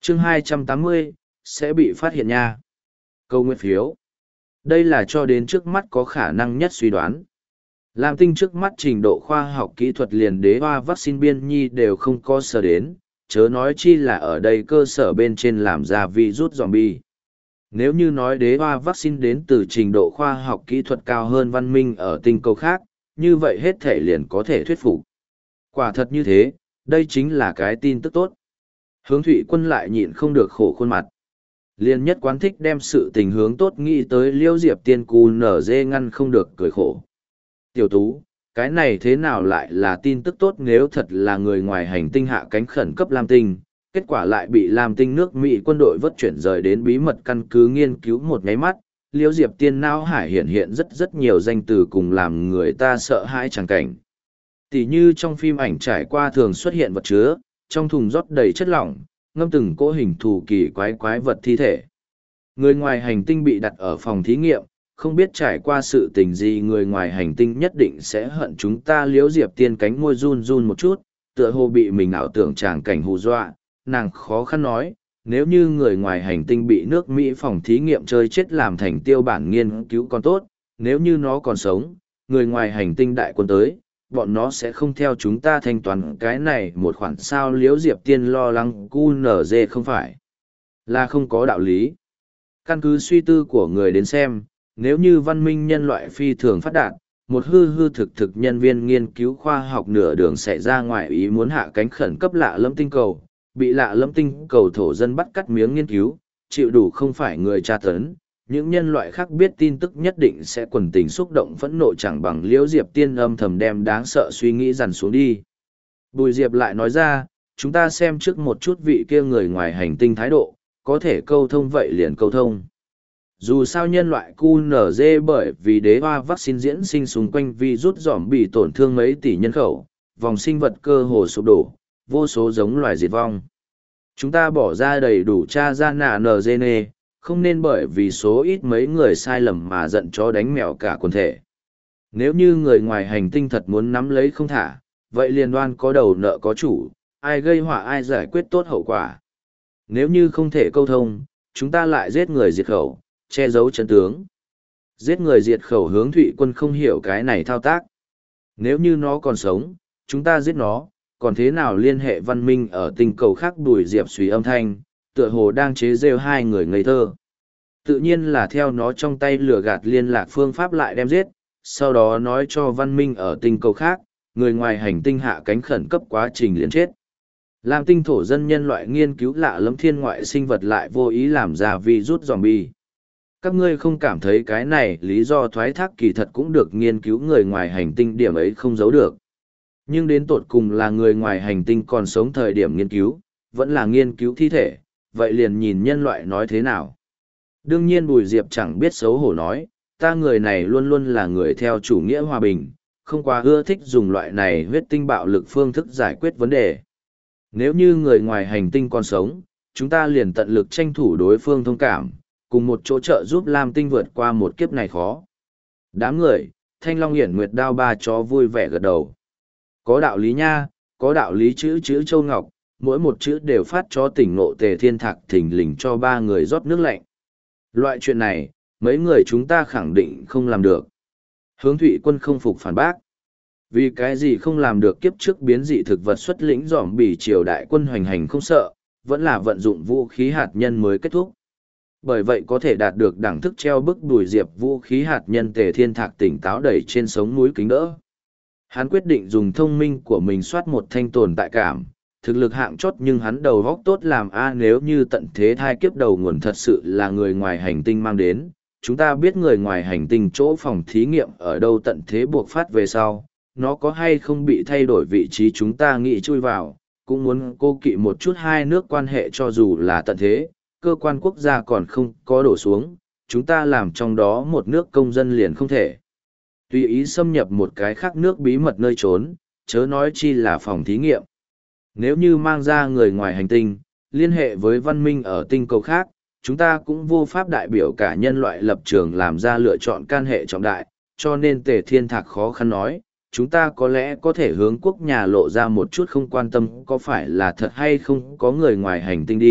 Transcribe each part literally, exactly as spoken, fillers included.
chương hai trăm tám mươi, sẽ bị phát hiện nha. Câu nguyên phiếu. Đây là cho đến trước mắt có khả năng nhất suy đoán. Lam Tinh trước mắt trình độ khoa học kỹ thuật liền đế hoa vaccine biên nhi đều không có sở đến, chớ nói chi là ở đây cơ sở bên trên làm ra virus zombie. Nếu như nói đế hoa vaccine đến từ trình độ khoa học kỹ thuật cao hơn văn minh ở tinh cầu khác, như vậy hết thể liền có thể thuyết phục. Quả thật như thế, đây chính là cái tin tức tốt. Hướng Thụy Quân lại nhịn không được khổ khuôn mặt. Liên nhất quán thích đem sự tình hướng tốt nghĩ tới Liêu Diệp Tiên Cù nở dê ngăn không được cười khổ. Tiểu Tú, cái này thế nào lại là tin tức tốt nếu thật là người ngoài hành tinh hạ cánh khẩn cấp Lam Tinh, kết quả lại bị Lam Tinh nước Mỹ quân đội vất chuyển rời đến bí mật căn cứ nghiên cứu một nháy mắt. Liêu Diệp Tiên não hải hiện hiện rất rất nhiều danh từ cùng làm người ta sợ hãi tràng cảnh. Tỷ như trong phim ảnh trải qua thường xuất hiện vật chứa, trong thùng rót đầy chất lỏng, ngâm từng cỗ hình thù kỳ quái quái vật thi thể. Người ngoài hành tinh bị đặt ở phòng thí nghiệm, không biết trải qua sự tình gì người ngoài hành tinh nhất định sẽ hận chúng ta. Liễu Diệp Tiên cánh môi run run một chút, tựa hồ bị mình ảo tưởng tràng cảnh hù dọa, nàng khó khăn nói, nếu như người ngoài hành tinh bị nước Mỹ phòng thí nghiệm chơi chết làm thành tiêu bản nghiên cứu còn tốt, nếu như nó còn sống, người ngoài hành tinh đại quân tới, bọn nó sẽ không theo chúng ta thanh toán cái này một khoản sao. Liễu Diệp Tiên lo lắng cu nở dê không phải là không có đạo lý. Căn cứ suy tư của người đến xem, nếu như văn minh nhân loại phi thường phát đạt, một hư hư thực thực nhân viên nghiên cứu khoa học nửa đường xảy ra ngoài ý muốn hạ cánh khẩn cấp lạ lẫm tinh cầu, bị lạ lẫm tinh cầu thổ dân bắt cắt miếng nghiên cứu, chịu đủ không phải người tra tấn, những nhân loại khác biết tin tức nhất định sẽ quần tình xúc động phẫn nộ chẳng bằng. Liễu Diệp Tiên âm thầm đem đáng sợ suy nghĩ dằn xuống đi. Bùi Diệp lại nói ra, chúng ta xem trước một chút vị kia người ngoài hành tinh thái độ, có thể câu thông vậy liền câu thông. Dù sao nhân loại cu nở dê bởi vì đế hoa vaccine diễn sinh xung quanh virus dòm bị tổn thương mấy tỷ nhân khẩu, vòng sinh vật cơ hồ sụp đổ, vô số giống loài diệt vong. Chúng ta bỏ ra đầy đủ tra ra nạ nở dê nê, không nên bởi vì số ít mấy người sai lầm mà giận chó đánh mèo cả quần thể. Nếu như người ngoài hành tinh thật muốn nắm lấy không thả, vậy liền đoan có đầu nợ có chủ, ai gây họa ai giải quyết tốt hậu quả. Nếu như không thể câu thông, chúng ta lại giết người diệt khẩu, che giấu chân tướng. Giết người diệt khẩu. Hướng Thụy Quân không hiểu cái này thao tác. Nếu như nó còn sống, chúng ta giết nó, còn thế nào liên hệ văn minh ở tinh cầu khác? Bùi Diệp suy âm thanh, tựa hồ đang chế rêu hai người ngây thơ. Tự nhiên là theo nó trong tay lừa gạt liên lạc phương pháp lại đem giết, sau đó nói cho văn minh ở tinh cầu khác, người ngoài hành tinh hạ cánh khẩn cấp quá trình liền chết. Làm tinh thổ dân nhân loại nghiên cứu lạ lẫm thiên ngoại sinh vật lại vô ý làm ra virus zombie. Các ngươi không cảm thấy cái này lý do thoái thác kỳ thật cũng được nghiên cứu người ngoài hành tinh điểm ấy không giấu được. Nhưng đến tột cùng là người ngoài hành tinh còn sống thời điểm nghiên cứu, vẫn là nghiên cứu thi thể, vậy liền nhìn nhân loại nói thế nào. Đương nhiên Bùi Diệp chẳng biết xấu hổ nói, ta người này luôn luôn là người theo chủ nghĩa hòa bình, không quá ưa thích dùng loại này huyết tinh bạo lực phương thức giải quyết vấn đề. Nếu như người ngoài hành tinh còn sống, chúng ta liền tận lực tranh thủ đối phương thông cảm, cùng một chỗ trợ giúp Lam Tinh vượt qua một kiếp này khó. Đám người, Thanh Long Hiển Nguyệt Đao ba chó vui vẻ gật đầu. Có đạo lý nha, có đạo lý chữ chữ Châu Ngọc, mỗi một chữ đều phát cho tỉnh ngộ Tề Thiên Thạc thình lình cho ba người rót nước lạnh. Loại chuyện này, mấy người chúng ta khẳng định không làm được. Hướng Thụy Quân không phục phản bác. Vì cái gì không làm được? Kiếp trước biến dị thực vật xuất lĩnh dòm bỉ triều đại quân hoành hành không sợ, vẫn là vận dụng vũ khí hạt nhân mới kết thúc. Bởi vậy có thể đạt được đẳng thức treo bức Bùi Diệp vũ khí hạt nhân. Tề Thiên Thạc tỉnh táo đẩy trên sống núi kính đỡ. Hắn quyết định dùng thông minh của mình soát một thanh tồn tại cảm, thực lực hạng chót nhưng hắn đầu góc tốt làm a. Nếu như tận thế thai kiếp đầu nguồn thật sự là người ngoài hành tinh mang đến, chúng ta biết người ngoài hành tinh chỗ phòng thí nghiệm ở đâu tận thế buộc phát về sau, nó có hay không bị thay đổi vị trí chúng ta nghĩ chui vào, cũng muốn cô kỵ một chút hai nước quan hệ. Cho dù là tận thế, cơ quan quốc gia còn không có đổ xuống, chúng ta làm trong đó một nước công dân liền không thể tùy ý xâm nhập một cái khác nước bí mật nơi trốn, chớ nói chi là phòng thí nghiệm. Nếu như mang ra người ngoài hành tinh, liên hệ với văn minh ở tinh cầu khác, chúng ta cũng vô pháp đại biểu cả nhân loại lập trường làm ra lựa chọn can hệ trọng đại, cho nên Tề Thiên Thạc khó khăn nói, chúng ta có lẽ có thể hướng quốc nhà lộ ra một chút không quan tâm có phải là thật hay không có người ngoài hành tinh đi,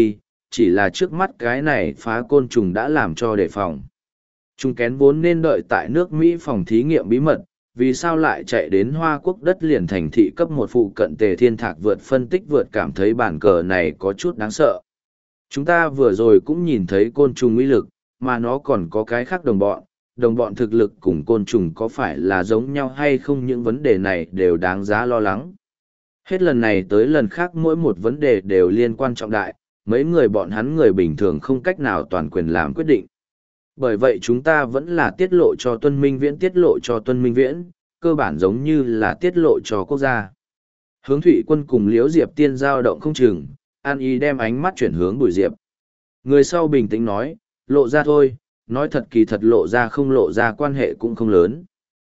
chỉ là trước mắt cái này phá côn trùng đã làm cho đề phòng. Chúng kén vốn nên đợi tại nước Mỹ phòng thí nghiệm bí mật, vì sao lại chạy đến Hoa Quốc đất liền thành thị cấp một phụ cận Tề Thiên Thạc vượt phân tích vượt cảm thấy bản cờ này có chút đáng sợ. Chúng ta vừa rồi cũng nhìn thấy côn trùng uy lực, mà nó còn có cái khác đồng bọn, đồng bọn thực lực cùng côn trùng có phải là giống nhau hay không, những vấn đề này đều đáng giá lo lắng. Hết lần này tới lần khác mỗi một vấn đề đều liên quan trọng đại, mấy người bọn hắn người bình thường không cách nào toàn quyền làm quyết định. Bởi vậy chúng ta vẫn là tiết lộ cho Tuân Minh Viễn tiết lộ cho Tuân Minh Viễn, cơ bản giống như là tiết lộ cho quốc gia. Hướng Thụy Quân cùng Liễu Diệp Tiên giao động không chừng, An Ý đem ánh mắt chuyển hướng Bùi Diệp. Người sau bình tĩnh nói, lộ ra thôi, nói thật kỳ thật lộ ra không lộ ra quan hệ cũng không lớn.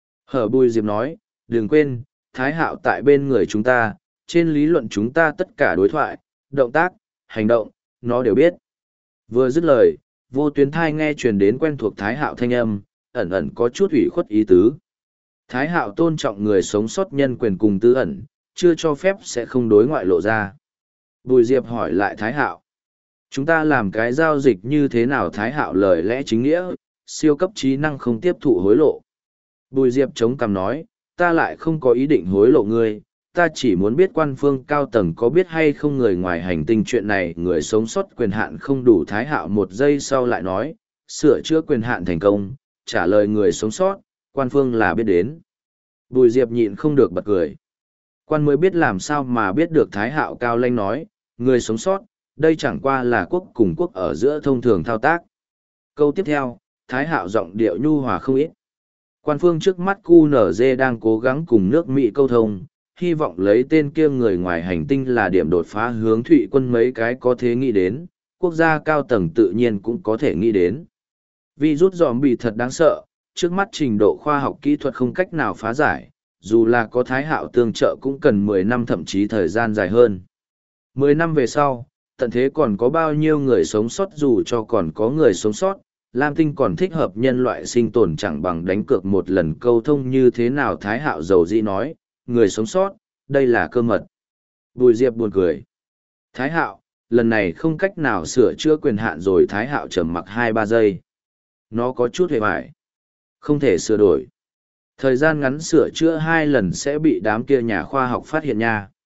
Hở Bùi Diệp nói, đừng quên, Thái Hạo tại bên người chúng ta, trên lý luận chúng ta tất cả đối thoại, động tác, hành động, nó đều biết. Vừa dứt lời, vô tuyến thai nghe truyền đến quen thuộc Thái Hạo thanh âm, ẩn ẩn có chút ủy khuất ý tứ. Thái Hạo tôn trọng người sống sót nhân quyền cùng tư ẩn, chưa cho phép sẽ không đối ngoại lộ ra. Bùi Diệp hỏi lại Thái Hạo. Chúng ta làm cái giao dịch như thế nào? Thái Hạo lời lẽ chính nghĩa, siêu cấp trí năng không tiếp thụ hối lộ. Bùi Diệp chống cằm nói, ta lại không có ý định hối lộ ngươi, ta chỉ muốn biết quan phương cao tầng có biết hay không người ngoài hành tinh chuyện này, người sống sót quyền hạn không đủ. Thái Hạo một giây sau lại nói, sửa chữa quyền hạn thành công, trả lời người sống sót, quan phương là biết đến. Bùi Diệp nhịn không được bật cười. Quan mới biết làm sao mà biết được. Thái Hạo cao lanh nói, người sống sót, đây chẳng qua là quốc cùng quốc ở giữa thông thường thao tác. Câu tiếp theo, Thái Hạo giọng điệu nhu hòa không ít. Quan phương trước mắt quy en giê đang cố gắng cùng nước Mỹ câu thông, hy vọng lấy tên kia người ngoài hành tinh là điểm đột phá. Hướng Thụy Quân mấy cái có thể nghĩ đến, quốc gia cao tầng tự nhiên cũng có thể nghĩ đến. Virus zombie thật đáng sợ, trước mắt trình độ khoa học kỹ thuật không cách nào phá giải, dù là có Thái Hạo tương trợ cũng cần mười năm thậm chí thời gian dài hơn. Mười năm về sau, tận thế còn có bao nhiêu người sống sót? Dù cho còn có người sống sót, Lam Tinh còn thích hợp nhân loại sinh tồn chẳng bằng đánh cược một lần câu thông như thế nào? Thái Hạo dầu dĩ nói, người sống sót, đây là cơ mật. Bùi Diệp buồn cười. Thái Hạo, lần này không cách nào sửa chữa quyền hạn rồi. Thái Hạo trầm mặc hai ba giây. Nó có chút hề bại. Không thể sửa đổi. Thời gian ngắn sửa chữa hai lần sẽ bị đám kia nhà khoa học phát hiện nha.